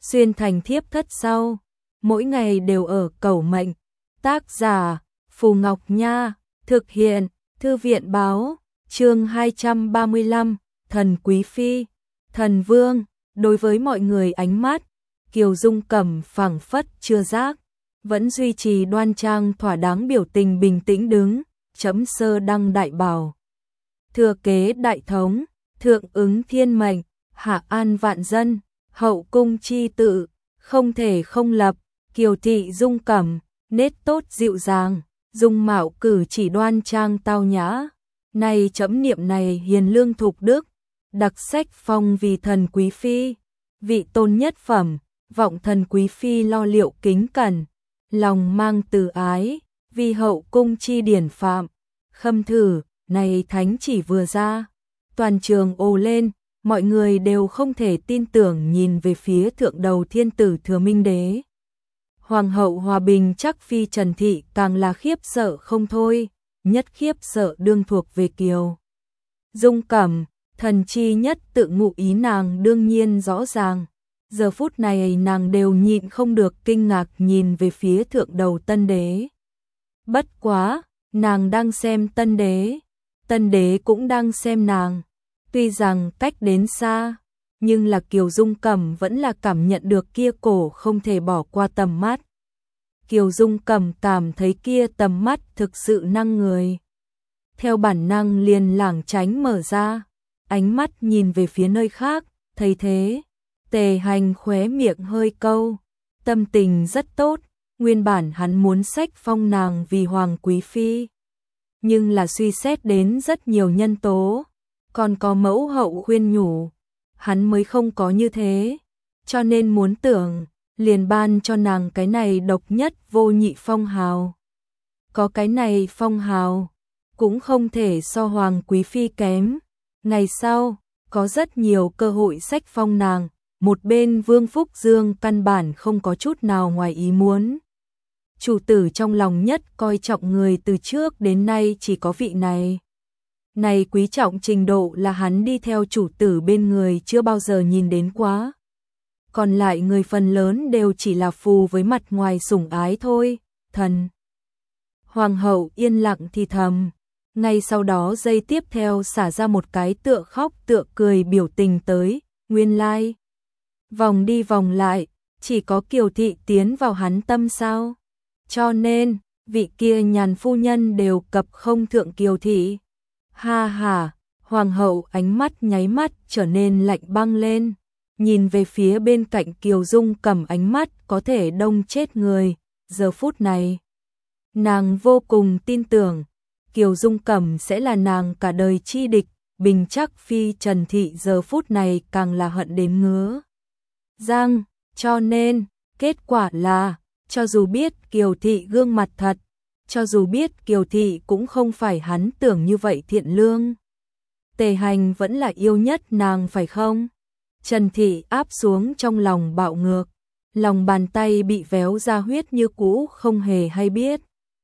xuyên thành thiếp thất sau, mỗi ngày đều ở cầu mệnh. Tác giả Phù Ngọc Nha, thực hiện Thư viện Báo, chương 235, Thần Quý Phi, Thần Vương. Đối với mọi người ánh mắt, Kiều Dung Cẩm phảng phất chưa giác, vẫn duy trì đoan trang thỏa đáng biểu tình bình tĩnh đứng, chấm sơ đăng đại bảo. Thừa kế đại thống, thượng ứng thiên mệnh, hạ an vạn dân, hậu cung chi tự, không thể không lập. Kiều thị Dung Cẩm, nết tốt dịu dàng, dung mạo cử chỉ đoan trang tao nhã. Này chấm niệm này hiền lương thục đức, đặc sách phong vì thần quý phi, vị tôn nhất phẩm, vọng thần quý phi lo liệu kính cẩn, lòng mang từ ái, vì hậu cung chi điển phạm. Khâm thử, này thánh chỉ vừa ra, toàn trường ồ lên, mọi người đều không thể tin tưởng nhìn về phía thượng đầu thiên tử Thừa Minh Đế. Hoàng hậu Hòa Bình chắc phi Trần Thị càng là khiếp sợ không thôi, nhất khiếp sợ đương thuộc về Kiều Dung Cẩm, thần chi nhất tự ngụ ý nàng đương nhiên rõ ràng. Giờ phút này nàng đều nhịn không được kinh ngạc nhìn về phía thượng đầu tân đế. Bất quá, nàng đang xem tân đế cũng đang xem nàng. Tuy rằng cách đến xa, nhưng là Kiều Dung Cẩm vẫn là cảm nhận được kia cổ không thể bỏ qua tầm mắt. Kiều Dung Cẩm cảm thấy kia tầm mắt thực sự năng người. Theo bản năng liền lảng tránh mở ra, ánh mắt nhìn về phía nơi khác, thấy thế, Tề Hành khóe miệng hơi câu, tâm tình rất tốt, nguyên bản hắn muốn sách phong nàng vì hoàng quý phi. Nhưng là suy xét đến rất nhiều nhân tố, còn có mẫu hậu khuyên nhủ, hắn mới không có như thế, cho nên muốn tưởng, liền ban cho nàng cái này độc nhất vô nhị phong hào. Có cái này phong hào, cũng không thể so hoàng quý phi kém. Ngày sau, có rất nhiều cơ hội sách phong nàng, một bên Vương Phúc Dương căn bản không có chút nào ngoài ý muốn. Chủ tử trong lòng nhất coi trọng người từ trước đến nay chỉ có vị này. Này quý trọng trình độ là hắn đi theo chủ tử bên người chưa bao giờ nhìn đến quá. Còn lại người phần lớn đều chỉ là phù với mặt ngoài sủng ái thôi, thần. Hoàng hậu yên lặng thì thầm, ngay sau đó giây tiếp theo xả ra một cái tựa khóc tựa cười biểu tình tới, nguyên lai. Vòng đi vòng lại, chỉ có Kiều thị tiến vào hắn tâm sao. Cho nên, vị kia nhàn phu nhân đều cập không thượng Kiều thị. Ha ha, hoàng hậu ánh mắt nháy mắt trở nên lạnh băng lên, nhìn về phía bên cạnh Kiều Dung Cẩm ánh mắt có thể đông chết người. Giờ phút này, nàng vô cùng tin tưởng, Kiều Dung Cẩm sẽ là nàng cả đời chi địch. Bình chắc phi Trần Thị giờ phút này càng là hận đến ngứa răng, cho nên, kết quả là, cho dù biết Kiều Thị gương mặt thật, cho dù biết Kiều Thị cũng không phải hắn tưởng như vậy thiện lương, Tề Hành vẫn là yêu nhất nàng phải không? Trần Thị áp xuống trong lòng bạo ngược, lòng bàn tay bị véo ra huyết như cũ không hề hay biết.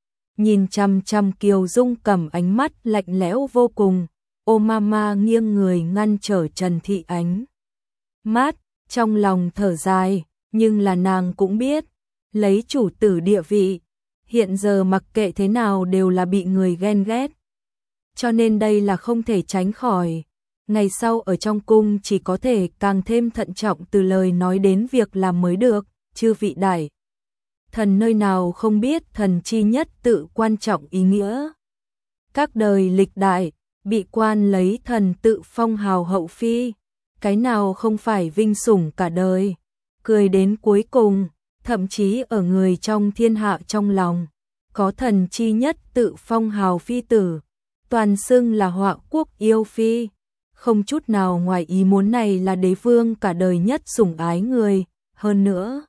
Nhìn chằm chằm Kiều Dung Cẩm ánh mắt lạnh lẽo vô cùng, ô mama nghiêng người ngăn trở Trần Thị ánh mắt, trong lòng thở dài, nhưng là nàng cũng biết, lấy chủ tử địa vị, hiện giờ mặc kệ thế nào đều là bị người ghen ghét. Cho nên đây là không thể tránh khỏi. Ngày sau ở trong cung chỉ có thể càng thêm thận trọng từ lời nói đến việc làm mới được, chư vị đại thần nơi nào không biết thần chi nhất tự quan trọng ý nghĩa. Các đời lịch đại, bị quan lấy thần tự phong hào hậu phi, cái nào không phải vinh sủng cả đời, cười đến cuối cùng, thậm chí ở người trong thiên hạ trong lòng, có thần chi nhất tự phong hào phi tử, toàn xưng là Họa quốc yêu phi, không chút nào ngoài ý muốn này là đế vương cả đời nhất sủng ái người, hơn nữa.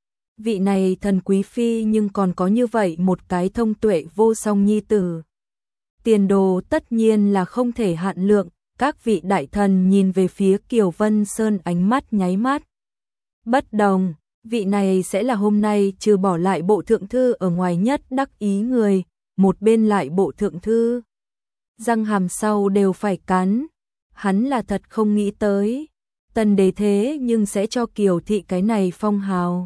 Vị này thần quý phi nhưng còn có như vậy một cái thông tuệ vô song nhi tử. Tiền đồ tất nhiên là không thể hạn lượng, các vị đại thần nhìn về phía Kiều Vân Sơn ánh mắt nháy mắt. Bất đồng, vị này sẽ là hôm nay trừ bỏ lại bộ thượng thư ở ngoài nhất đắc ý người, một bên lại bộ thượng thư. Răng hàm sau đều phải cắn, hắn là thật không nghĩ tới. Tân đế thế nhưng sẽ cho Kiều thị cái này phong hào.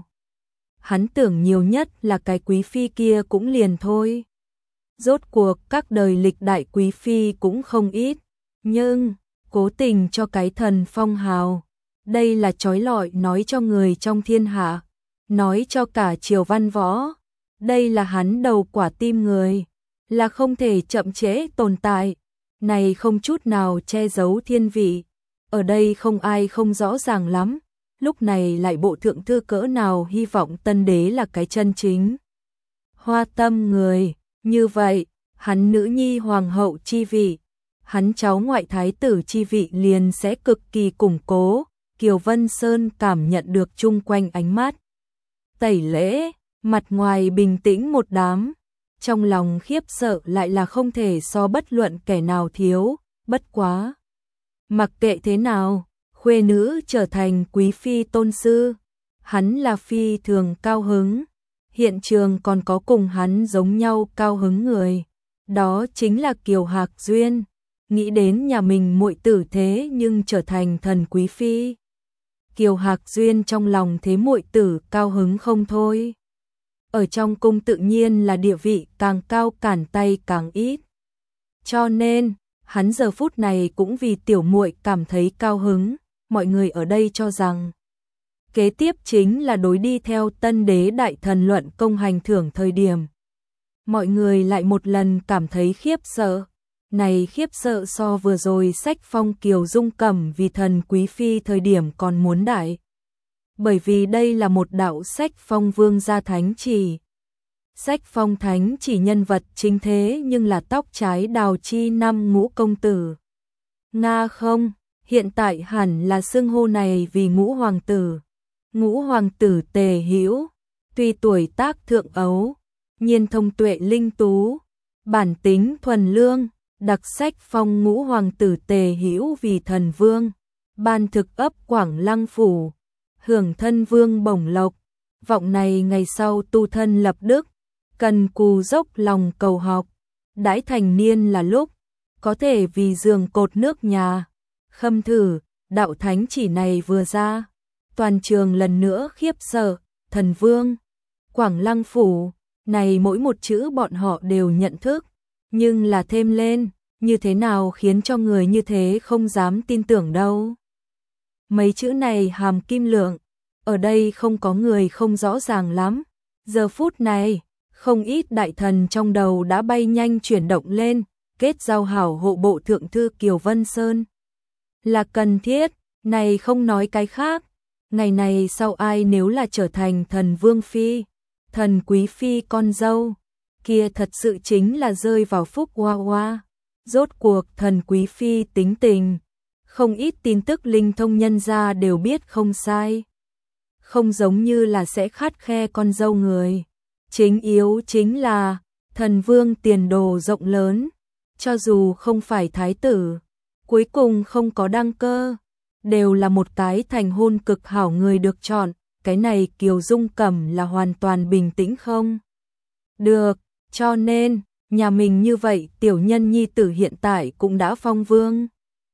Hắn tưởng nhiều nhất là cái quý phi kia cũng liền thôi. Rốt cuộc các đời lịch đại quý phi cũng không ít, nhưng cố tình cho cái thần phong hào. Đây là trói lọi nói cho người trong thiên hạ, nói cho cả triều văn võ. Đây là hắn đầu quả tim người, là không thể chậm trễ tồn tại. Này không chút nào che giấu thiên vị. Ở đây không ai không rõ ràng lắm. Lúc này lại bộ thượng thư cỡ nào hy vọng tân đế là cái chân chính hoa tâm người. Như vậy, hắn nữ nhi hoàng hậu chi vị, hắn cháu ngoại thái tử chi vị liền sẽ cực kỳ củng cố. Kiều Vân Sơn cảm nhận được chung quanh ánh mắt tẩy lễ, mặt ngoài bình tĩnh một đám, trong lòng khiếp sợ lại là không thể so bất luận kẻ nào thiếu. Bất quá mặc kệ thế nào, khuê nữ trở thành quý phi tôn sư, hắn là phi thường cao hứng. Hiện trường còn có cùng hắn giống nhau cao hứng người, đó chính là Kiều Hạc Duyên. Nghĩ đến nhà mình muội tử thế nhưng trở thành thần quý phi, Kiều Hạc Duyên trong lòng thế muội tử cao hứng không thôi. Ở trong cung tự nhiên là địa vị càng cao cản tay càng ít, cho nên hắn giờ phút này cũng vì tiểu muội cảm thấy cao hứng. Mọi người ở đây cho rằng kế tiếp chính là đối đi theo tân đế đại thần luận công hành thưởng thời điểm. Mọi người lại một lần cảm thấy khiếp sợ. Này khiếp sợ so vừa rồi sách phong Kiều Dung Cẩm vì thần quý phi thời điểm còn muốn đại. Bởi vì đây là một đạo sách phong vương gia thánh chỉ. Sách phong thánh chỉ nhân vật chính thế nhưng là tóc trái đào chi năm Ngũ công tử. Nga không, hiện tại hẳn là xưng hô này vì Ngũ hoàng tử. Ngũ hoàng tử Tề Hữu, tuy tuổi tác thượng ấu, nhiên thông tuệ linh tú, bản tính thuần lương, đặc sách phong Ngũ hoàng tử Tề Hữu vì thần vương, ban thực ấp Quảng Lăng phủ, hưởng thân vương bổng lộc. Vọng này ngày sau tu thân lập đức, cần cù dốc lòng cầu học, đãi thành niên là lúc có thể vì giường cột nước nhà. Khâm thử, đạo thánh chỉ này vừa ra, toàn trường lần nữa khiếp sợ. Thần vương, Quảng Lăng phủ, này mỗi một chữ bọn họ đều nhận thức, nhưng là thêm lên, như thế nào khiến cho người như thế không dám tin tưởng đâu. Mấy chữ này hàm kim lượng, ở đây không có người không rõ ràng lắm. Giờ phút này, không ít đại thần trong đầu đã bay nhanh chuyển động lên. Kết giao hảo hộ bộ thượng thư Kiều Vân Sơn là cần thiết, này không nói cái khác. Ngày này sau ai nếu là trở thành thần vương phi, thần quý phi con dâu, kia thật sự chính là rơi vào phúc hoa hoa. Rốt cuộc thần quý phi tính tình, không ít tin tức linh thông nhân gia đều biết không sai. Không giống như là sẽ khắt khe con dâu người. Chính yếu chính là thần vương tiền đồ rộng lớn, cho dù không phải thái tử, cuối cùng không có đăng cơ, đều là một cái thành hôn cực hảo người được chọn. Cái này Kiều Dung Cẩm là hoàn toàn bình tĩnh không được, cho nên nhà mình như vậy tiểu nhân nhi tử hiện tại cũng đã phong vương.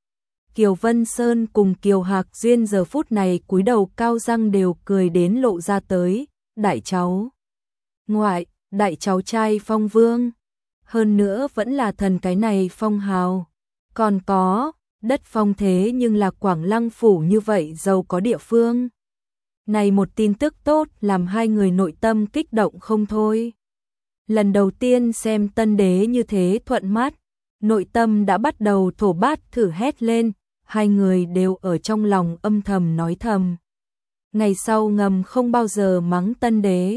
Kiều Vân Sơn cùng Kiều Hạc Duyên giờ phút này cúi đầu cao răng đều cười đến lộ ra tới. Đại cháu ngoại, đại cháu trai phong vương, hơn nữa vẫn là thần cái này phong hào. Còn có đất phong thế nhưng là Quảng Lăng phủ như vậy giàu có địa phương. Này một tin tức tốt làm hai người nội tâm kích động không thôi. Lần đầu tiên xem tân đế như thế thuận mắt, nội tâm đã bắt đầu thổ bát thử hét lên. Hai người đều ở trong lòng âm thầm nói thầm. Ngày sau ngầm không bao giờ mắng tân đế.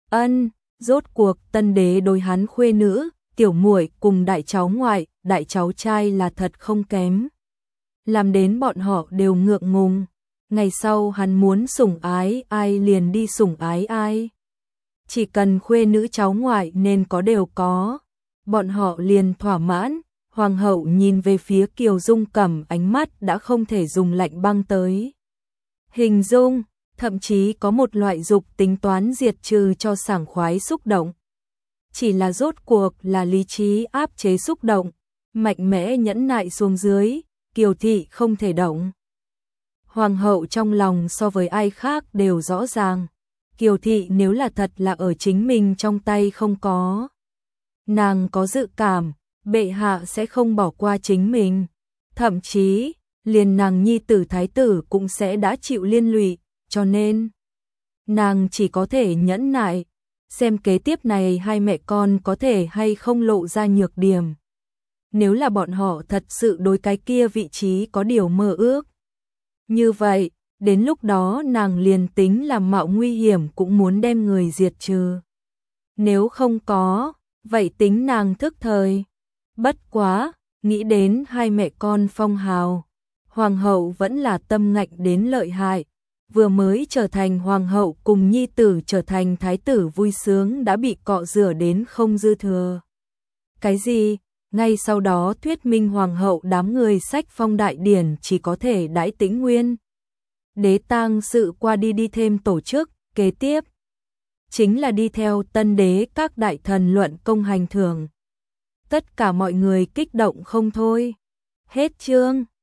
Rốt cuộc tân đế đối hắn khuê nữ, tiểu muội cùng đại cháu ngoại, đại cháu trai là thật không kém. Làm đến bọn họ đều ngượng ngùng. Ngày sau hắn muốn sủng ái ai liền đi sủng ái ai. Chỉ cần khuê nữ cháu ngoại nên có đều có. Bọn họ liền thỏa mãn. Hoàng hậu nhìn về phía Kiều Dung Cẩm, ánh mắt đã không thể dùng lạnh băng tới hình dung, thậm chí có một loại dục tính toán diệt trừ cho sảng khoái xúc động. Chỉ là rốt cuộc là lý trí áp chế xúc động, mạnh mẽ nhẫn nại xuống dưới, Kiều thị không thể động. Hoàng hậu trong lòng so với ai khác đều rõ ràng. Kiều thị nếu là thật là ở chính mình trong tay không có. Nàng có dự cảm, bệ hạ sẽ không bỏ qua chính mình. Thậm chí, liền nàng nhi tử thái tử cũng sẽ đã chịu liên lụy, cho nên nàng chỉ có thể nhẫn nại, xem kế tiếp này hai mẹ con có thể hay không lộ ra nhược điểm. Nếu là bọn họ thật sự đối cái kia vị trí có điều mơ ước. Như vậy, đến lúc đó nàng liền tính là mạo nguy hiểm cũng muốn đem người diệt trừ. Nếu không có, vậy tính nàng thức thời. Bất quá, nghĩ đến hai mẹ con phong hào. Hoàng hậu vẫn là tâm ngạnh đến lợi hại. Vừa mới trở thành hoàng hậu cùng nhi tử trở thành thái tử vui sướng đã bị cọ rửa đến không dư thừa. Cái gì? Ngay sau đó thuyết minh hoàng hậu đám người sách phong đại điển chỉ có thể đãi tĩnh nguyên. Đế tang sự qua đi thêm tổ chức, kế tiếp. Chính là đi theo tân đế các đại thần luận công hành thưởng. Tất cả mọi người kích động không thôi. Hết chương.